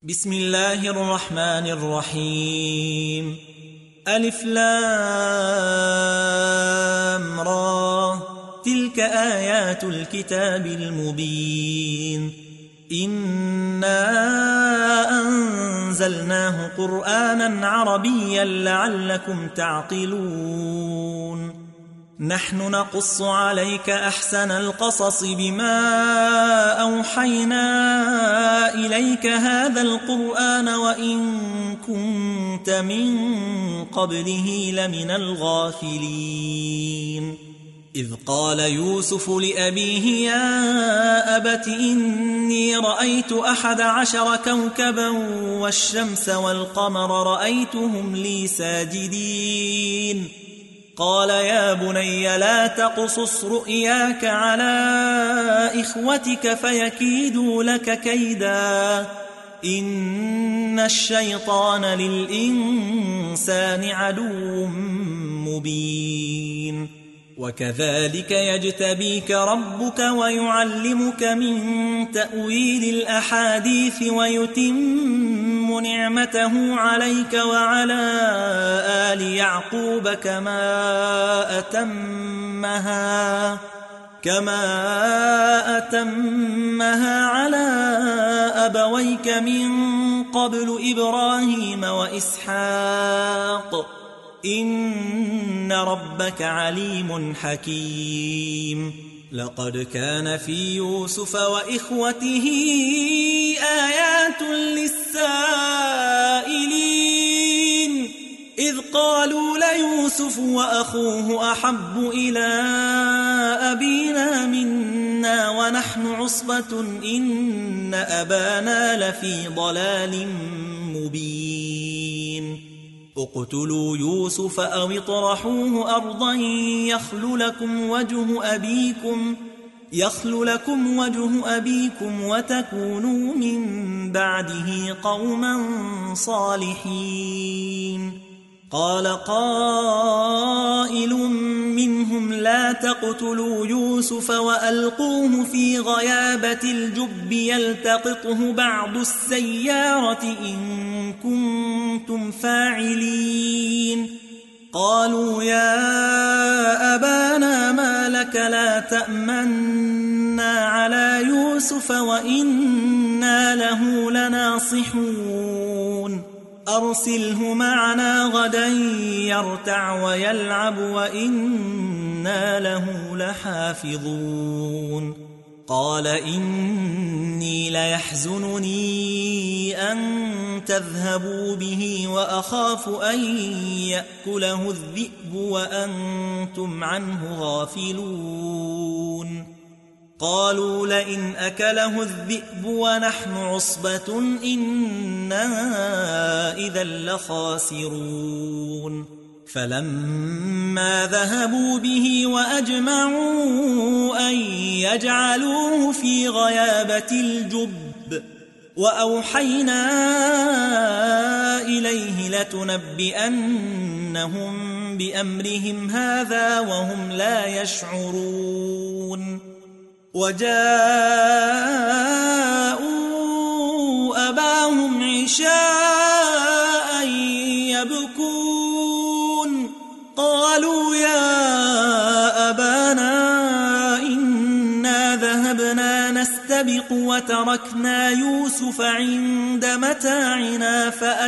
بسم الله الرحمن الرحيم. ألف لام را، تلك آيات الكتاب المبين. إنا أنزلناه قرآنا عربيا لعلكم تعقلون. نحن نقص عليك أحسن القصص بما أوحينا إليك هذا القرآن وإن كنت من قبله لمن الغافلين. إذ قال يوسف لأبيه يا أبت إني رأيت 11 كوكبا والشمس والقمر رأيتهم لي ساجدين. قال يا بني لا تقصص رؤياك على إخوتك فيكيدوا لك كيدا، إن الشيطان للإنسان عدو مبين. وكذلك يجتبيك ربك ويعلمك من تأويل الأحاديث ويتم نعمته عليك وعلى آل يعقوب كما أتمها على أبويك من قبل إبراهيم وإسحاق، إن ربك عليم حكيم. لقد كان في يوسف وإخوته آيات للسائلين، إذ قالوا ليوسف وأخوه أحب إلى أبينا منا ونحن عصبة إن أبانا لفي ضلال مبين. اقتلوا يوسف أو اطرحوه أرضا يخل لكم وجه أبيكم وتكونوا من بعده قوما صالحين. قال قائل منهم لا تقتلوا يوسف وألقوه في غيابة الجب يلتقطه بعض السيارة إن كنتم فاعلين. قالوا يا أبانا ما لك لا تأمنا على يوسف وإنا له لناصحون. أرسله معنا غدا يرتع ويلعب وإنا له لحافظون. قال إني ليحزنني أن تذهبوا به وأخاف أن يأكله الذئب وأنتم عنه غافلون. قالوا لئن أكله الذئب ونحن عصبة إنا إذا لخاسرون. فلما ذهبوا به وأجمعوا أن يجعلوه في غيابة الجب وأوحينا إليه لتنبئنهم بأمرهم هذا وهم لا يشعرون. وجاءوا أباهم عشاء يبكون. قالوا يا أبانا إنا ذهبنا نستبق وتركنا يوسف عند متاعنا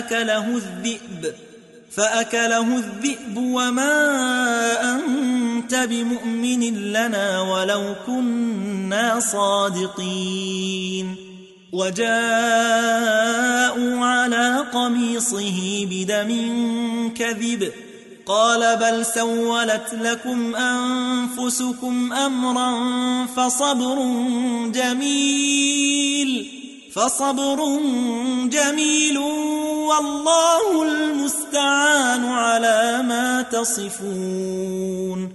فأكله الذئب وما أنت بمؤمن لنا ولو كنا صادقين. وجاءوا على قميصه بدم كذب قال بل سولت لكم أنفسكم أمرا فصبر جميل والله المستعان على ما تصفون.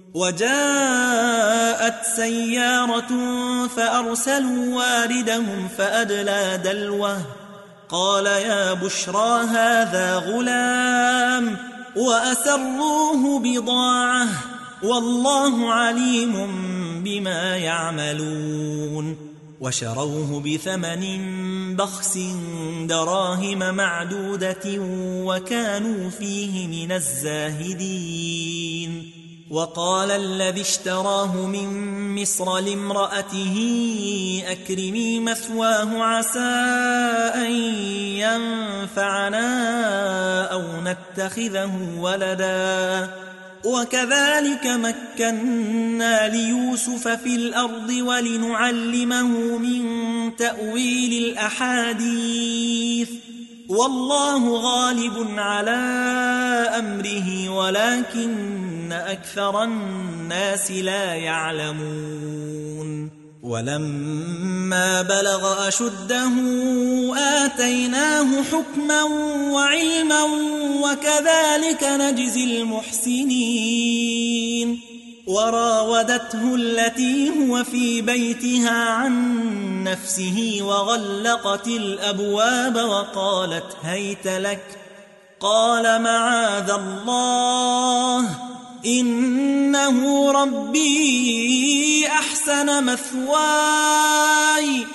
وجاءت سيارة فأرسلوا واردهم فأدلى دلوه قال يا بشرى هذا غلام وأسروه بضاعة والله عليم بما يعملون. وشروه بثمن بخس دراهم معدودة وكانوا فيه من الزاهدين. وقال الذي اشتراه من مصر لامرأته أكرمي مثواه عسى أن ينفعنا أو نتخذه ولدا. وكذلك مكنا ليوسف في الأرض ولنعلمه من تأويل الأحاديث والله غالب على أمره ولكن أكثر الناس لا يعلمون. ولما بلغ أشده آتيناه حكما وعلما وكذلك نجزي المحسنين. وراودته التي هو في بيتها عن نفسه وغلقت الأبواب وقالت هيت لك. قال معاذ الله إنه ربي أحسن مثواي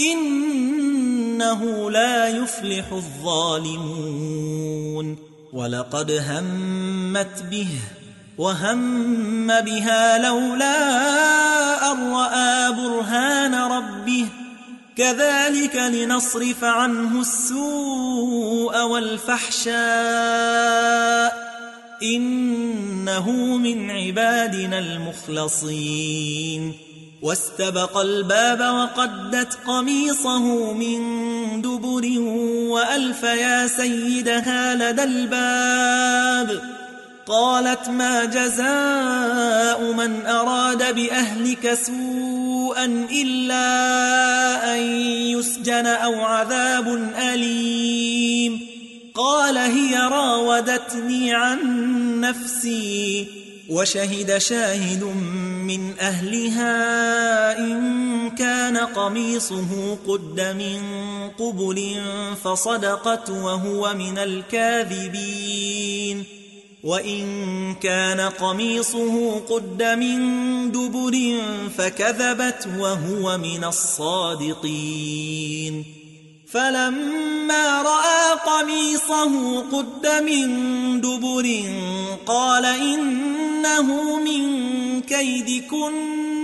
إنه لا يفلح الظالمون. ولقد همت به وهم بها لولا أن رأى برهان ربه كذلك لنصرف عنه السوء والفحشاء إنه من عبادنا المخلصين. واستبق الباب وقدت قميصه من دبر وألف يا سيدها لدى الباب. قالت ما جزاء من أراد بأهلك سوءا إلا أن يسجن أو عذاب أليم. قال هي راودتني عن نفسي. وشهد شاهد من أهلها إن كان قميصه قد من قبل فصدقت وهو من الكاذبين. وإن كان قميصه قد من دبر فكذبت وهو من الصادقين. فلما رأى قميصه قد من دبر قال إنه من كيدكن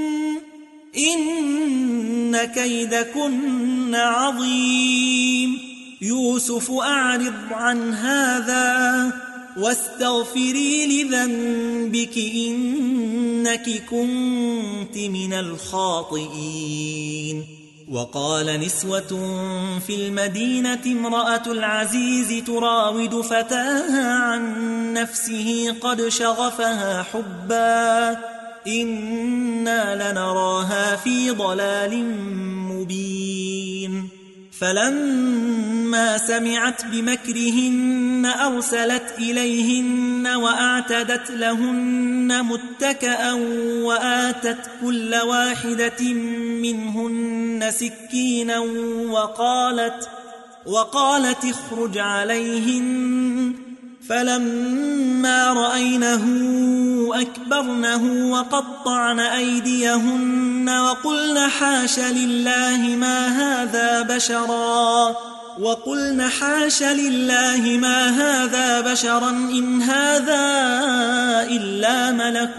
إن كيدكن عظيم. يوسف أعرض عن هذا واستغفري لذنبك إنك كنت من الخاطئين. وقال نسوة في المدينة امرأة العزيز تراود فتاها عن نفسه قد شغفها حبا إنا لنراها في ضلال مبين. فلما سمعت بمكرهن أرسلت إليهن وأعتدت لهن متكأ وآتت كل واحدة منهن سكينا وقالت اخرج عليهن. فلما رأينه أكبرنه وقطعن أيديهن وقلن حاش لله ما هذا بشرا إن هذا إلا ملك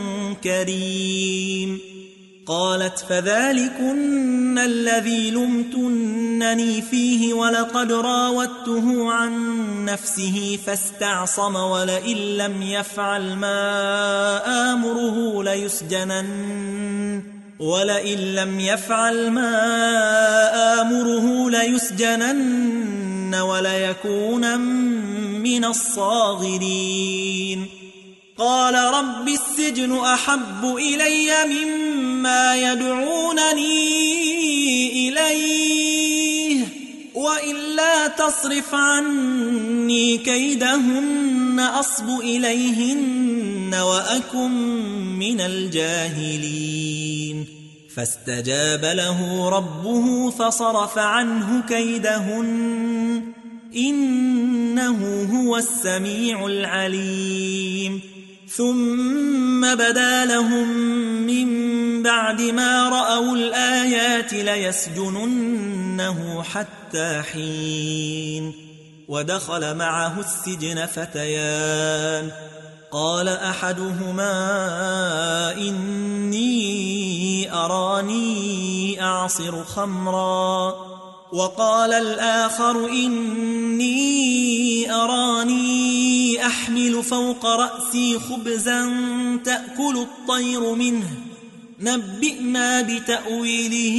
كريم. قالت فذلكن الذي لمتنني فيه ولقد راودته عن نفسه فاستعصم ولئن لم يفعل ما آمره ليسجنن وليكون من الصاغرين. قال رب السجن أحب إلي مما يدعونني إليه وإلا تصرف عني كيدهن أصب إليهن وأكن من الجاهلين. فاستجاب له ربه فصرف عنه كيدهن إنه هو السميع العليم. ثم بدا لهم من بعد ما رأوا الآيات ليسجننه حتى حين. ودخل معه السجن فتيان، قال أحدهما إني أراني أعصر خمرا، وقال الآخر إني أراني أحمل فوق رأسي خبزا تأكل الطير منه نبئنا بتأويله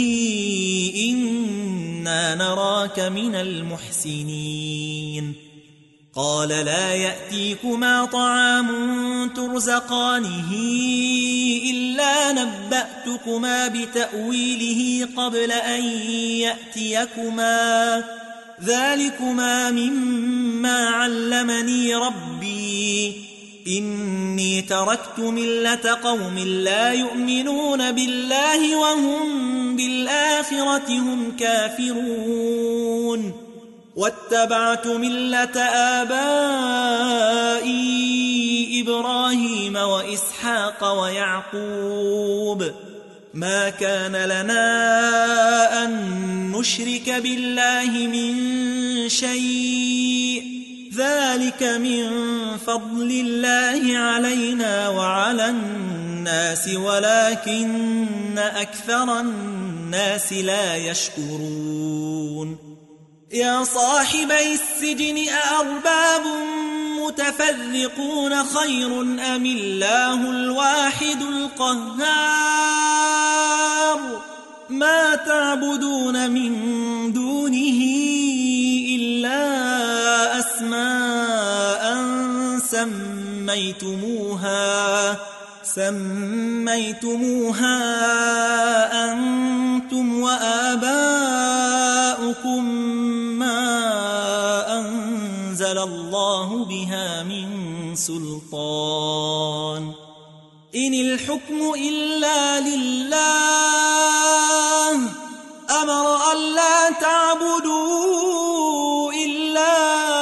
إنا نراك من المحسنين. قال لا يأتيكما طعام ترزقانه إلا نبأتكما بتأويله قبل أن يأتيكما، ذلكما مما علمني ربي إني تركت ملة قوم لا يؤمنون بالله وهم بالآخرة هم كافرون، واتبعت ملة آبائي إبراهيم وإسحاق ويعقوب، ما كان لنا أن نشرك بالله من شيء، ذلك من فضل الله علينا وعلى الناس ولكن أكثر الناس لا يشكرون. يا صاحبي السجن أأرباب متفرقون خير أم الله الواحد القهار؟ ما تعبدون من دونه إلا أسماء سميتموها أنتم وآباؤكم ما أنزل الله بها من سلطان، إن الحكم إلا لله أمر ألا تعبدوا إلا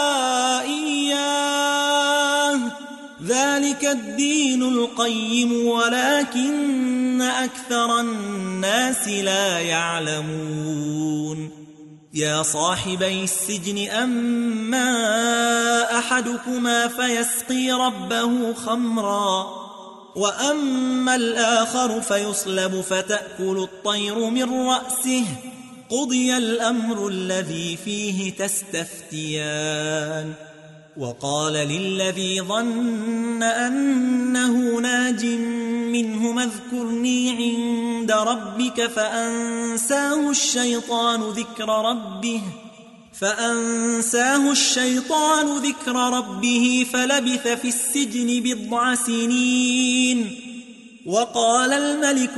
إياه، ذلك الدين القيم ولكن أكثر الناس لا يعلمون. يا صاحبي السجن أما أحدكما فيسقي ربه خمرا، وأما الآخر فيصلب فتأكل الطير من رأسه، قضي الأمر الذي فيه تستفتيان. وقال للذي ظن أنه ناج منهما اذكرني عند ربك فأنساه الشيطان ذكر ربه فلبث في السجن 10 سنين. وقال الملك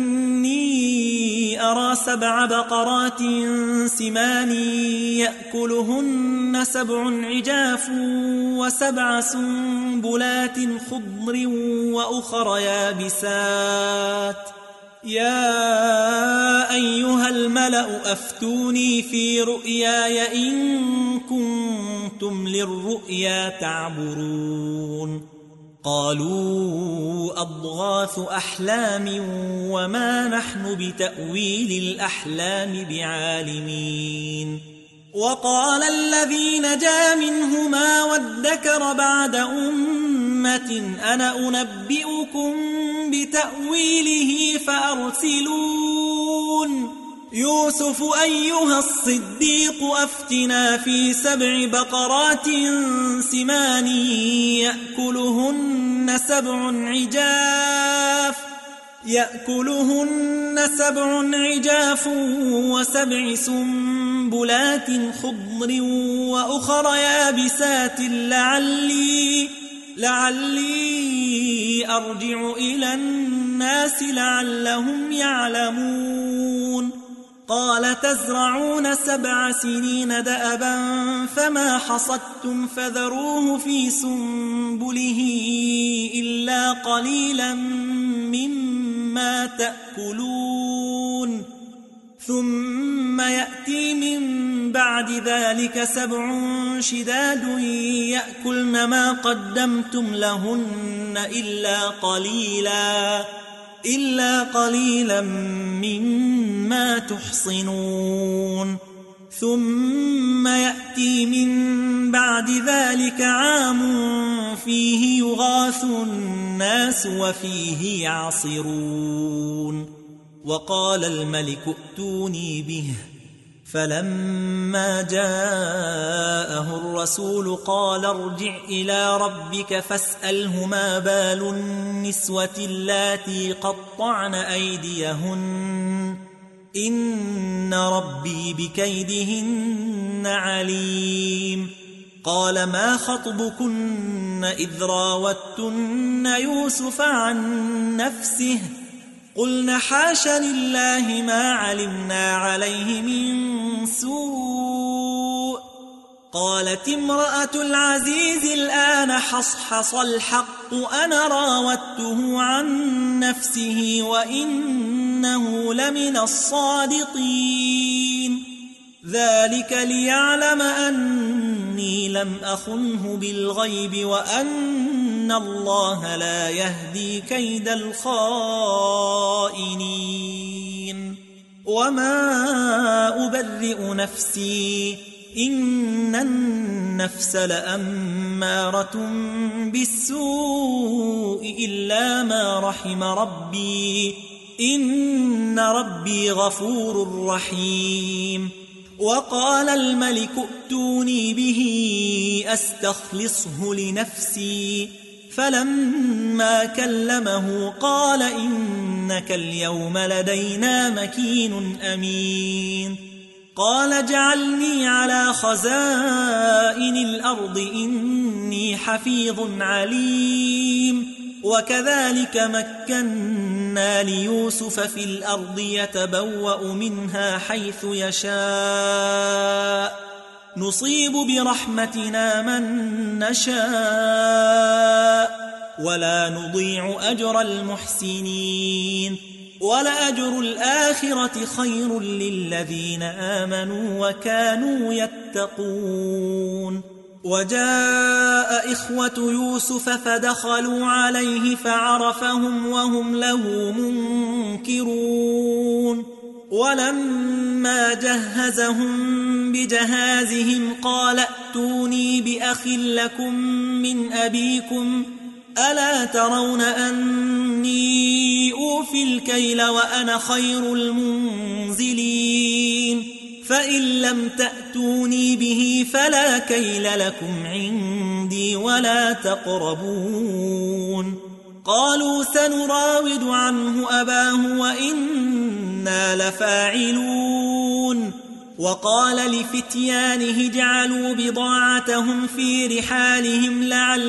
إني أرى 7 بقرات سمان يأكلهن 7 عجاف و7 سنبلات خضر وأخر يابسات، يا أيها الملأ أفتوني في رؤياي إن كنتم للرؤيا تعبرون. قالوا أضغاث أحلام وما نحن بتأويل الأحلام بعالمين. وقال الذي نجا منهما وادكر بعد أمة أنا أنبئكم بتأويله فأرسلون. يوسف أيها الصديق أفتنا في 7 بقرات سمان يأكلهن 7 عجاف و7 سنبلات خضر وأخر يابسات لعلي أرجع إلى الناس لعلهم يعلمون. قال تزرعون 7 سنين دأبا فما حصدتم فذروه في سنبله إلا قليلا مما تأكلون ثم يأتي من بعد ذلك 7 شداد يأكلن ما قدمتم لهن إلا قليلا مما تحصنون ثم يأتي من بعد ذلك عام فيه يغاث الناس وفيه يعصرون وقال الملك ائتوني به فلما جاءه الرسول قال ارجع إلى ربك فاسأله ما بال النسوة اللاتي قطعن أيديهن إن ربي بكيدهن عليم قال ما خطبكن إذ راوتن يوسف عن نفسه قلنا حاش لله ما علمنا عليه من سوء قالت امرأة العزيز الآن حصحص الحق أنا راودته عن نفسه وإنه لمن الصادقين ذلك ليعلم أني لم أخنه بالغيب وأن الله لا يهدي كيد الخائنين وما أبرئ نفسي إن النفس لأمارة بالسوء إلا ما رحم ربي إن ربي غفور رحيم وقال الملك ائتوني به أستخلصه لنفسي فلما كلمه قال إنك اليوم لدينا مكين أمين قال اجعلني على خزائن الأرض إني حفيظ عليم وكذلك مكنا ليوسف في الأرض يتبوأ منها حيث يشاء نصيب برحمتنا من نشاء ولا نضيع أجر المحسنين ولأجر الآخرة خير للذين آمنوا وكانوا يتقون وجاء إخوة يوسف فدخلوا عليه فعرفهم وهم له منكرون ولما جهزهم بجهازهم قال ائتوني بأخ لكم من أبيكم ألا ترون أني أوفي الكيل وأنا خير المنزلين فإن لم تأتوني به فلا كيل لكم عندي ولا تقربون قالوا سنراود عنه أباه وإنا لفاعلون وقال لفتيانه اجعلوا بضاعتهم في رحالهم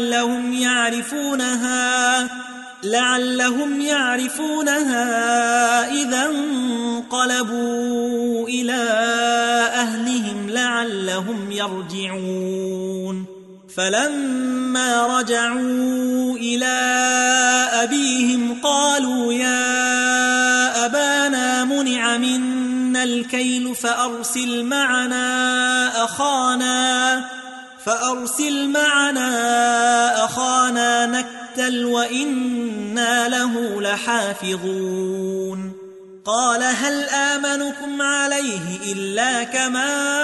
لعلهم يعرفونها إذا انقلبوا إلى أهلهم لعلهم يرجعون فلما رجعوا إلى أبيهم قالوا يا أبانا منع منا الكيل فأرسل معنا أخانا نكتل وإنا له لحافظون قال هل آمنكم عليه إلا كما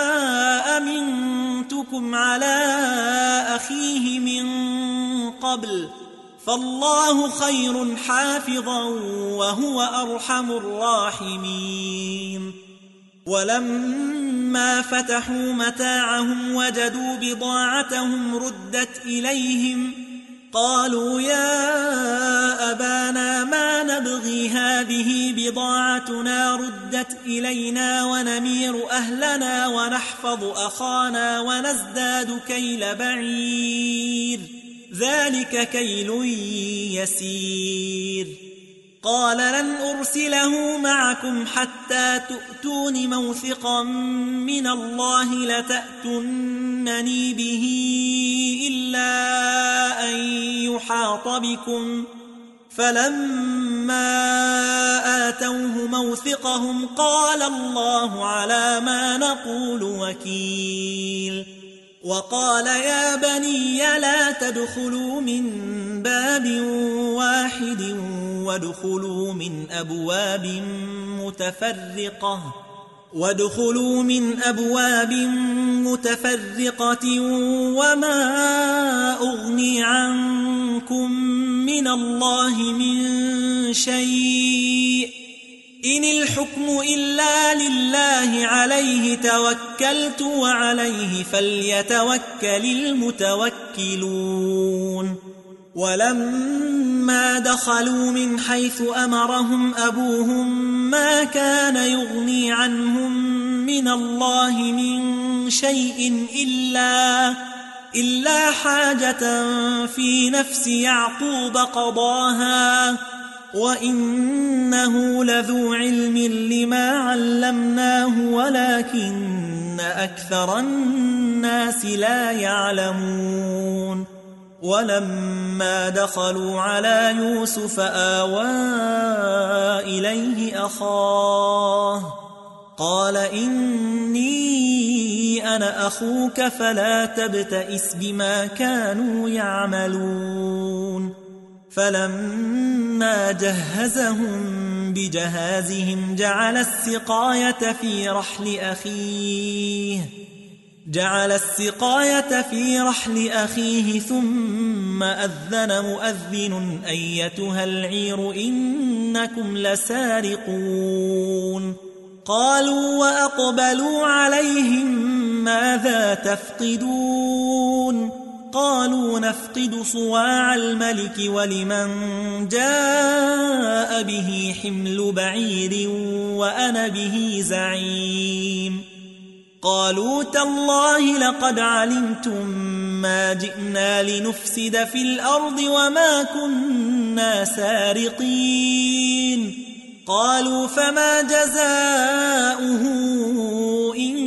أمنتكم على أخيه من قبل فالله خير حافظا وهو أرحم الراحمين ولما فتحوا متاعهم وجدوا بضاعتهم ردت إليهم قالوا يا أبانا ما نبغي هذه بضاعتنا ردت إلينا ونمير أهلنا ونحفظ أخانا ونزداد كيل بعير ذلك كيل يسير قال لن أرسله معكم حتى تؤتون موثقا من الله لتأتونني به إلا أن يحاط بكم فلما آتوه موثقهم قال الله على ما نقول وكيل وقال يا بني لا تدخلوا من باب واحد وادخلوا من أبواب متفرقة وما أغني عنكم من الله من شيء إن الحكم إلا لله عليه توكلت وعليه فليتوكل المتوكلون ولما دخلوا من حيث أمرهم أبوهم ما كان يغني عنهم من الله من شيء إلا حاجة في نفس يعقوب قضاها وإنه لذو علم لما علمناه ولكن أكثر الناس لا يعلمون ولما دخلوا على يوسف آوى إليه أخاه قال إني أنا أخوك فلا تبتئس بما كانوا يعملون فلما جهزهم بجهازهم جعل السقاية في رحل أخيه ثم أذن مؤذن أيتها العير إنكم لسارقون قالوا وأقبلوا عليهم ماذا تفقدون قالوا نفقد صواع الملك ولمن جاء به حمل بعير وأنا به زعيم قالوا تالله لقد علمتم ما جئنا لنفسد في الأرض وما كنا سارقين قالوا فما جزاؤه إن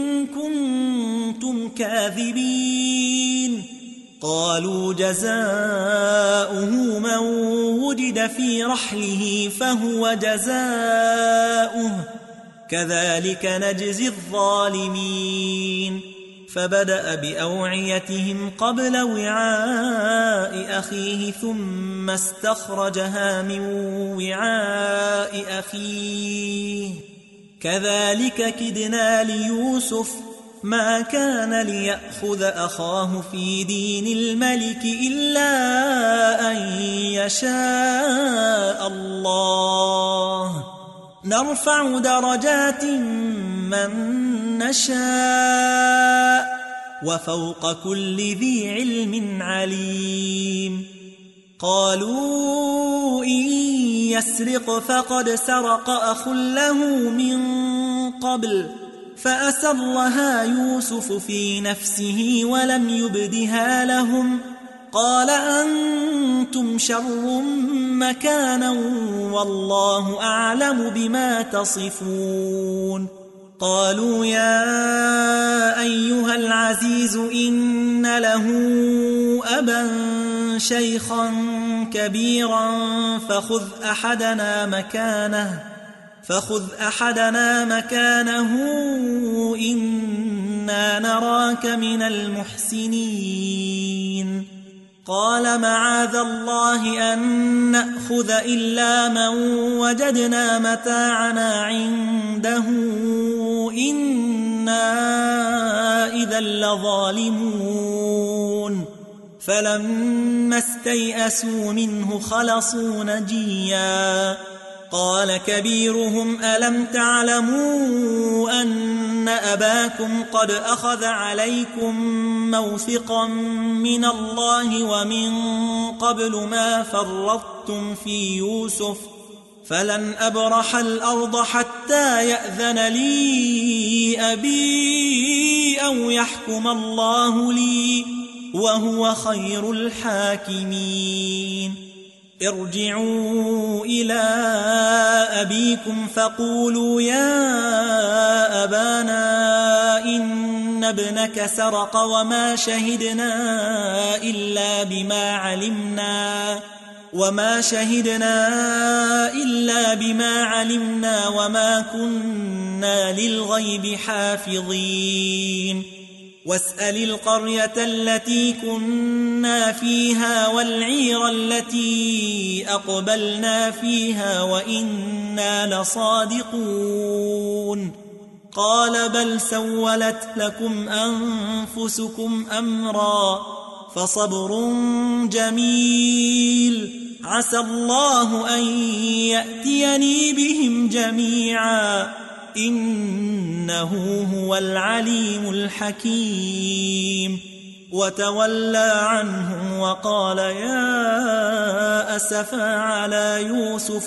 كنتم كاذبين قالوا جزاؤه من وجد في رحله فهو جزاؤه كذلك نجزي الظالمين فبدأ بأوعيتهم قبل وعاء أخيه ثم استخرجها من وعاء أخيه كذلك كدنا ليوسف ما كان ليأخذ أخاه في دين الملك إلا أن يشاء الله نرفع درجات من نشاء وفوق كل ذي علم عليم قالوا إن يسرق فقد سرق أخ له من قبل فأسرها يوسف في نفسه ولم يبدها لهم قال أنتم شر مكانا والله أعلم بما تصفون قالوا يا أيها العزيز إن له أبا شيخا كبيرا فخذ أحدنا مكانه إنا نراك من المحسنين قال معاذ الله أن نأخذ إلا من وجدنا متاعنا عنده إنا إذا لظالمون فلما استيئسوا منه خلصوا نجيا قال كبيرهم ألم تعلموا أن أباكم قد أخذ عليكم موثقا من الله ومن قبل ما فرطتم في يوسف فلن أبرح الأرض حتى يأذن لي أبي أو يحكم الله لي وهو خير الحاكمين ارجعوا إلى أبيكم فقولوا يا أبانا إن ابنك سرق وما شهدنا إلا بما علمنا وما شهدنا إلا بما علمنا وما كنا للغيب حافظين واسأل القرية التي كنا فيها والعير التي أقبلنا فيها وإنا لصادقون قال بل سولت لكم أنفسكم أمرا فصبر جميل عسى الله أن يأتيني بهم جميعا إنه هو العليم الحكيم وتولى عنهم وقال يا أسفا على يوسف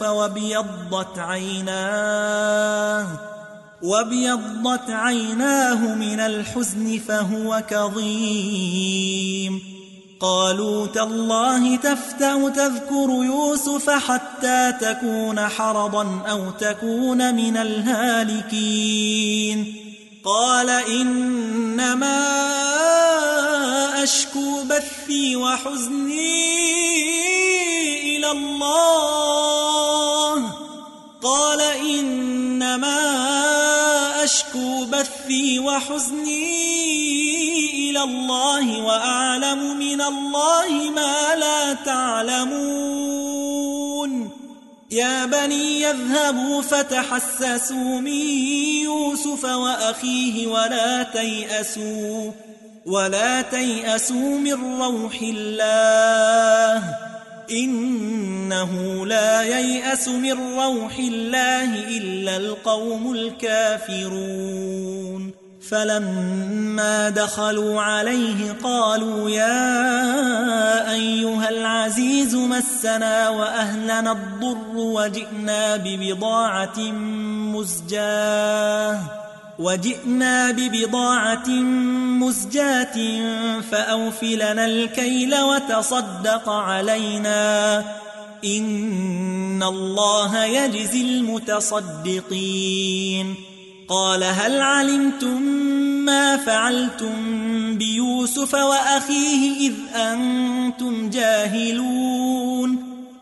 وابيضت عيناه من الحزن فهو كظيم قالوا تالله تفتأ تذكر يوسف حتى تكون حرضا أو تكون من الهالكين قال إنما أشكو بثي وحزني إلى الله وأعلم من الله ما لا تعلمون يا بني يذهبوا فتحسسوا من يوسف وأخيه ولا تيأسوا من روح الله إنه لا ييأس من روح الله إلا القوم الكافرون فلما دخلوا عليه قالوا يا أيها العزيز مسنا وأهلنا الضر وجئنا ببضاعة مزجاة فأوف لنا الكيل وتصدق علينا إن الله يجزي المتصدقين قال هل علمتم ما فعلتم بيوسف وأخيه إذ أنتم جاهلون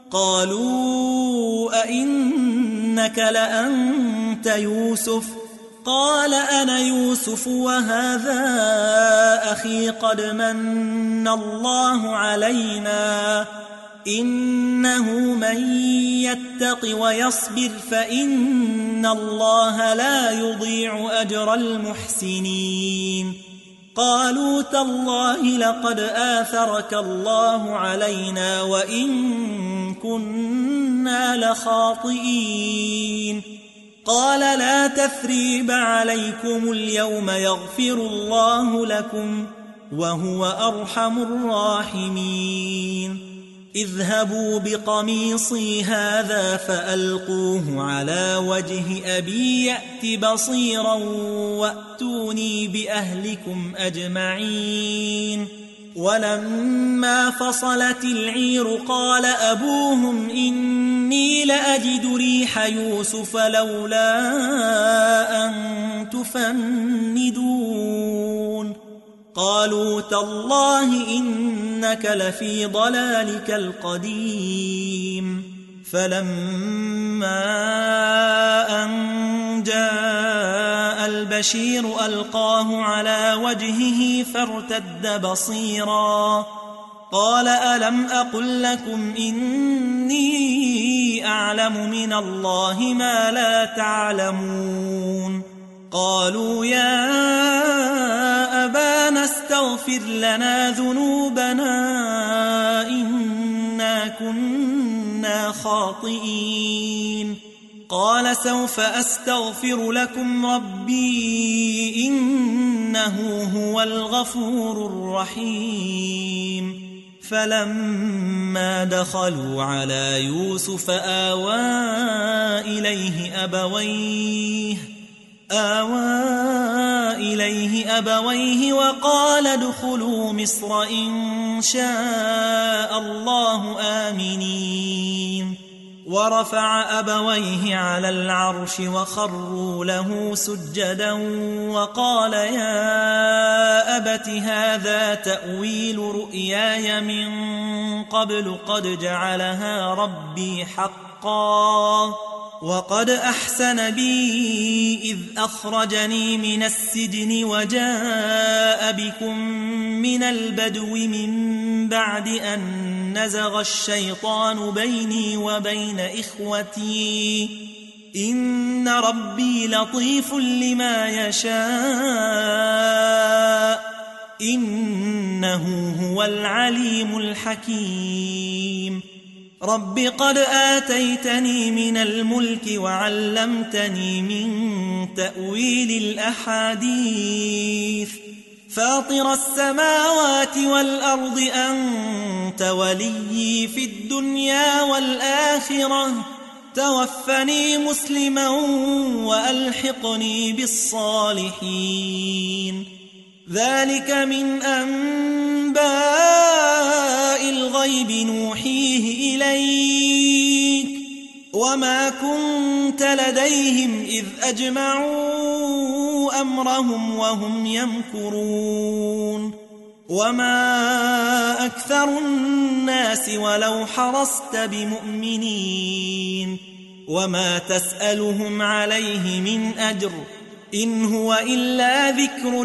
قالوا أئنك لأنت يوسف قال أنا يوسف وهذا أخي قد من الله علينا إنه من يتق ويصبر فإن الله لا يضيع أجر المحسنين قالوا تالله لقد آثرك الله علينا وإن كنا لخاطئين قال لا تثريب عليكم اليوم يغفر الله لكم وهو أرحم الراحمين اذهبوا بقميصي هذا فألقوه على وجه أبي يأت بصيرا وأتوني بأهلكم أجمعين ولما فصلت العير قال أبوهم إني لأجد ريح يوسف لولا أن تفندون قالوا تالله إنك لفي ضلالك القديم فلما أن جاء البشير ألقاه على وجهه فارتد بصيرا قال ألم أقل لكم إني أعلم من الله ما لا تعلمون قالوا يا أبانا استغفر لنا ذنوبنا إنا كنا خاطئين قال سوف أستغفر لكم ربي إنه هو الغفور الرحيم فلما دخلوا على يوسف آوى إليه أبويه وقال ادخلوا مصر إن شاء الله آمنين ورفع أبويه على العرش وخروا له سجدا وقال يا أبت هذا تأويل رؤياي من قبل قد جعلها ربي حقا وقد أحسن بي إذ أخرجني من السجن وجاء بكم من البدو من بعد أن نزغ الشيطان بيني وبين إخوتي إن ربي لطيف لما يشاء إنه هو العليم الحكيم رب قد آتيتني من الملك وعلمتني من تأويل الأحاديث فاطر السماوات والأرض أنت وليي في الدنيا والآخرة توفني مسلما وألحقني بالصالحين ذلك من أنباء الغيب نوحيه إليك وما كنت لديهم إذ أجمعوا أمرهم وهم يمكرون وما أكثر الناس ولو حرصت بمؤمنين وما تسألهم عليه من أجر إن هو إلا ذكر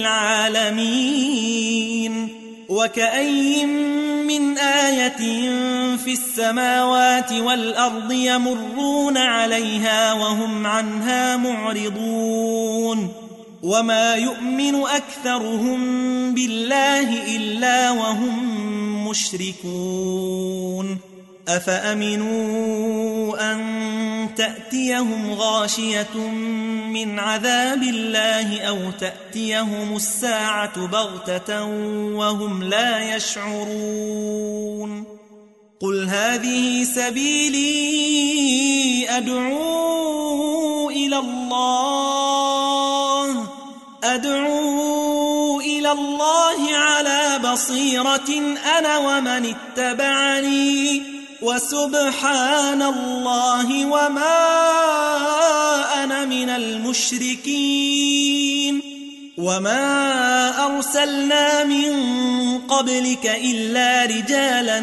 للعالمين وكأي من آية في السماوات والأرض يمرون عليها وهم عنها معرضون وما يؤمن أكثرهم بالله إلا وهم مشركون أفأمنوا أن تأتيهم غاشية من عذاب الله أو تأتيهم الساعة بغتة وهم لا يشعرون قل هذه سبيلي أدعو إلى الله على بصيرة أنا ومن اتبعني وسبحان الله وما أنا من المشركين وما أرسلنا من قبلك إلا رجالا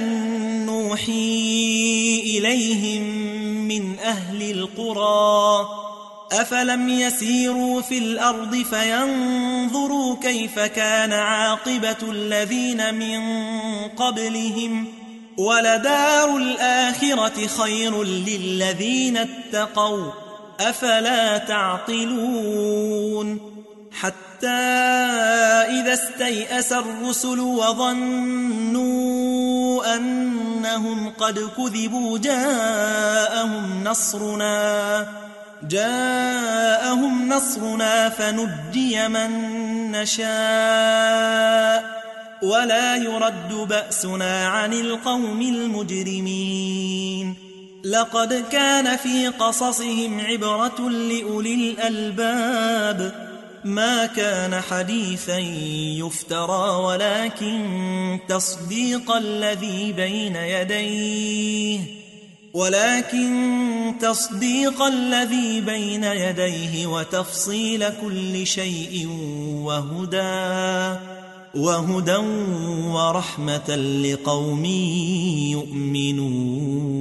نوحي إليهم من أهل القرى أفلم يسيروا في الأرض فينظروا كيف كان عاقبة الذين من قبلهم ولدار الآخرة خير للذين اتقوا أفلا تعقلون حتى إذا استيأس الرسل وظنوا أنهم قد كذبوا جاءهم نصرنا فنجي من نشاء ولا يرد بأسنا عن القوم المجرمين لقد كان في قصصهم عبرة لأولي الألباب ما كان حديثا يفترى ولكن تصديق الذي بين يديه وتفصيل كل شيء وهدى ورحمة لقوم يؤمنون